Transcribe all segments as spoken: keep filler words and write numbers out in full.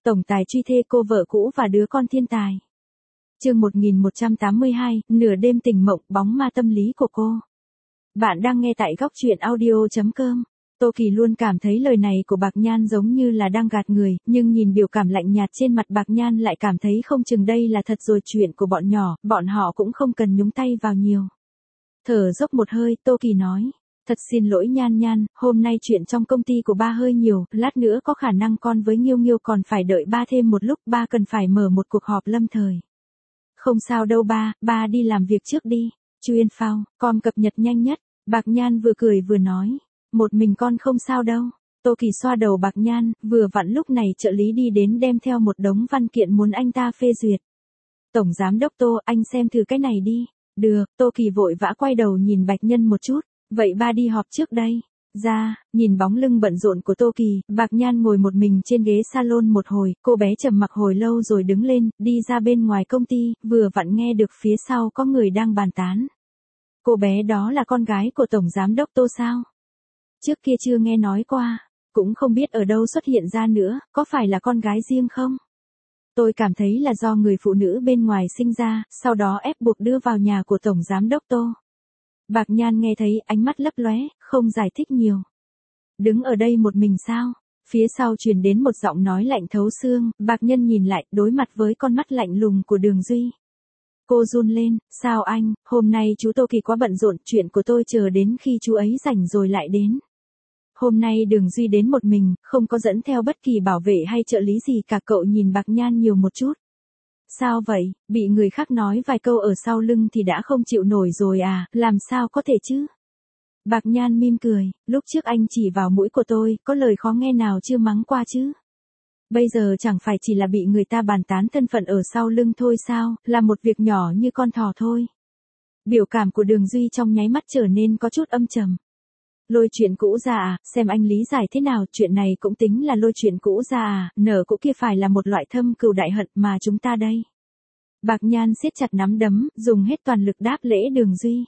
Tổng tài truy thê cô vợ cũ và đứa con thiên tài. Chương một nghìn một trăm tám mươi hai, nửa đêm tỉnh mộng, bóng ma tâm lý của cô. Bạn đang nghe tại góc truyện audio chấm com. Tô Kỳ luôn cảm thấy lời này của Bạc Nhan giống như là đang gạt người, nhưng nhìn biểu cảm lạnh nhạt trên mặt Bạc Nhan lại cảm thấy không chừng đây là thật rồi, chuyện của bọn nhỏ, bọn họ cũng không cần nhúng tay vào nhiều. Thở dốc một hơi, Tô Kỳ nói. Thật xin lỗi Nhan Nhan, hôm nay chuyện trong công ty của ba hơi nhiều, lát nữa có khả năng con với Nghiêu Nghiêu còn phải đợi ba thêm một lúc, ba cần phải mở một cuộc họp lâm thời. Không sao đâu ba, ba đi làm việc trước đi. Chuyên phao, con cập nhật nhanh nhất. Bạc Nhan vừa cười vừa nói. Một mình con không sao đâu. Tô Kỳ xoa đầu Bạc Nhan, vừa vặn lúc này trợ lý đi đến đem theo một đống văn kiện muốn anh ta phê duyệt. Tổng giám đốc Tô, anh xem thử cái này đi. Được, Tô Kỳ vội vã quay đầu nhìn Bạch Nhân một chút. Vậy ba đi họp trước đây. Ra, nhìn bóng lưng bận rộn của Tô Kỳ, Bạc Nhan ngồi một mình trên ghế salon một hồi, cô bé trầm mặc hồi lâu rồi đứng lên, đi ra bên ngoài công ty, vừa vặn nghe được phía sau có người đang bàn tán. Cô bé đó là con gái của Tổng Giám đốc Tô sao? Trước kia chưa nghe nói qua, cũng không biết ở đâu xuất hiện ra nữa, có phải là con gái riêng không? Tôi cảm thấy là do người phụ nữ bên ngoài sinh ra, sau đó ép buộc đưa vào nhà của Tổng Giám đốc Tô. Bạc Nhan nghe thấy, ánh mắt lấp lóe, không giải thích nhiều. Đứng ở đây một mình sao? Phía sau truyền đến một giọng nói lạnh thấu xương, Bạc Nhân nhìn lại, đối mặt với con mắt lạnh lùng của Đường Duy. Cô run lên, sao anh, hôm nay chú Tô Kỳ quá bận rộn, chuyện của tôi chờ đến khi chú ấy rảnh rồi lại đến. Hôm nay Đường Duy đến một mình, không có dẫn theo bất kỳ bảo vệ hay trợ lý gì cả, cậu nhìn Bạc Nhan nhiều một chút. Sao vậy, bị người khác nói vài câu ở sau lưng thì đã không chịu nổi rồi à, làm sao có thể chứ? Bạc Nhan mỉm cười, lúc trước anh chỉ vào mũi của tôi, có lời khó nghe nào chưa mắng qua chứ? Bây giờ chẳng phải chỉ là bị người ta bàn tán thân phận ở sau lưng thôi sao, là một việc nhỏ như con thỏ thôi. Biểu cảm của Đường Duy trong nháy mắt trở nên có chút âm trầm. Lôi chuyện cũ ra à, xem anh lý giải thế nào, chuyện này cũng tính là lôi chuyện cũ ra à, nở cũ kia phải là một loại thâm cừu đại hận mà chúng ta đây. Bạc Nhan siết chặt nắm đấm, dùng hết toàn lực đáp lễ Đường Duy.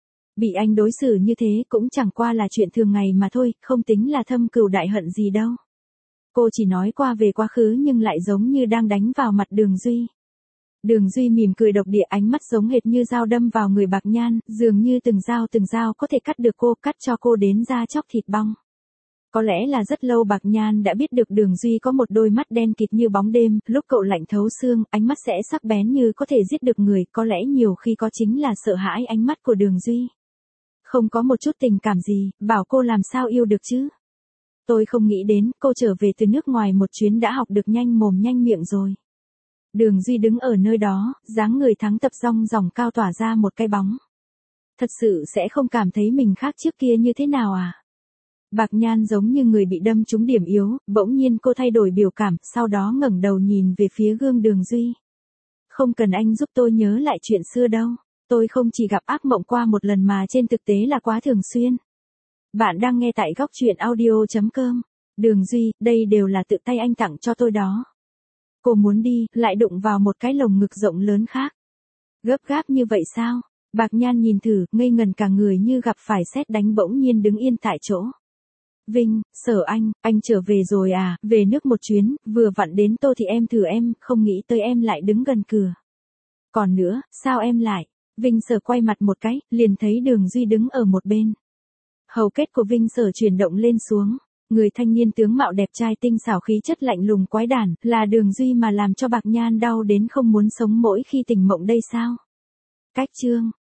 Bị anh đối xử như thế cũng chẳng qua là chuyện thường ngày mà thôi, không tính là thâm cừu đại hận gì đâu. Cô chỉ nói qua về quá khứ nhưng lại giống như đang đánh vào mặt Đường Duy. Đường Duy mỉm cười độc địa, ánh mắt giống hệt như dao đâm vào người Bạc Nhan, dường như từng dao từng dao có thể cắt được cô, cắt cho cô đến da chóc thịt bong. Có lẽ là rất lâu Bạc Nhan đã biết được Đường Duy có một đôi mắt đen kịt như bóng đêm, lúc cậu lạnh thấu xương, ánh mắt sẽ sắc bén như có thể giết được người, có lẽ nhiều khi có chính là sợ hãi ánh mắt của Đường Duy. Không có một chút tình cảm gì, bảo cô làm sao yêu được chứ? Tôi không nghĩ đến, cô trở về từ nước ngoài một chuyến đã học được nhanh mồm nhanh miệng rồi. Đường Duy đứng ở nơi đó, dáng người thắng tập rong ròng cao tỏa ra một cái bóng. Thật sự sẽ không cảm thấy mình khác trước kia như thế nào à? Bạc Nhan giống như người bị đâm trúng điểm yếu, bỗng nhiên cô thay đổi biểu cảm, sau đó ngẩng đầu nhìn về phía gương Đường Duy. Không cần anh giúp tôi nhớ lại chuyện xưa đâu, tôi không chỉ gặp ác mộng qua một lần mà trên thực tế là quá thường xuyên. Bạn đang nghe tại góc truyện audio chấm com. Đường Duy, đây đều là tự tay anh tặng cho tôi đó. Cô muốn đi, lại đụng vào một cái lồng ngực rộng lớn khác. Gấp gáp như vậy sao? Bạc Nhan nhìn thử, ngây ngần cả người như gặp phải sét đánh, bỗng nhiên đứng yên tại chỗ. Vinh, Sở anh, anh trở về rồi à, về nước một chuyến, vừa vặn đến Tô thì em thử em, không nghĩ tới em lại đứng gần cửa. Còn nữa, sao em lại? Vinh Sở quay mặt một cái, liền thấy Đường Duy đứng ở một bên. Hầu kết của Vinh Sở chuyển động lên xuống. Người thanh niên tướng mạo đẹp trai tinh xảo khí chất lạnh lùng quái đản, là Đường Duy mà làm cho Bạc Nhan đau đến không muốn sống mỗi khi tỉnh mộng đây sao? Cách chương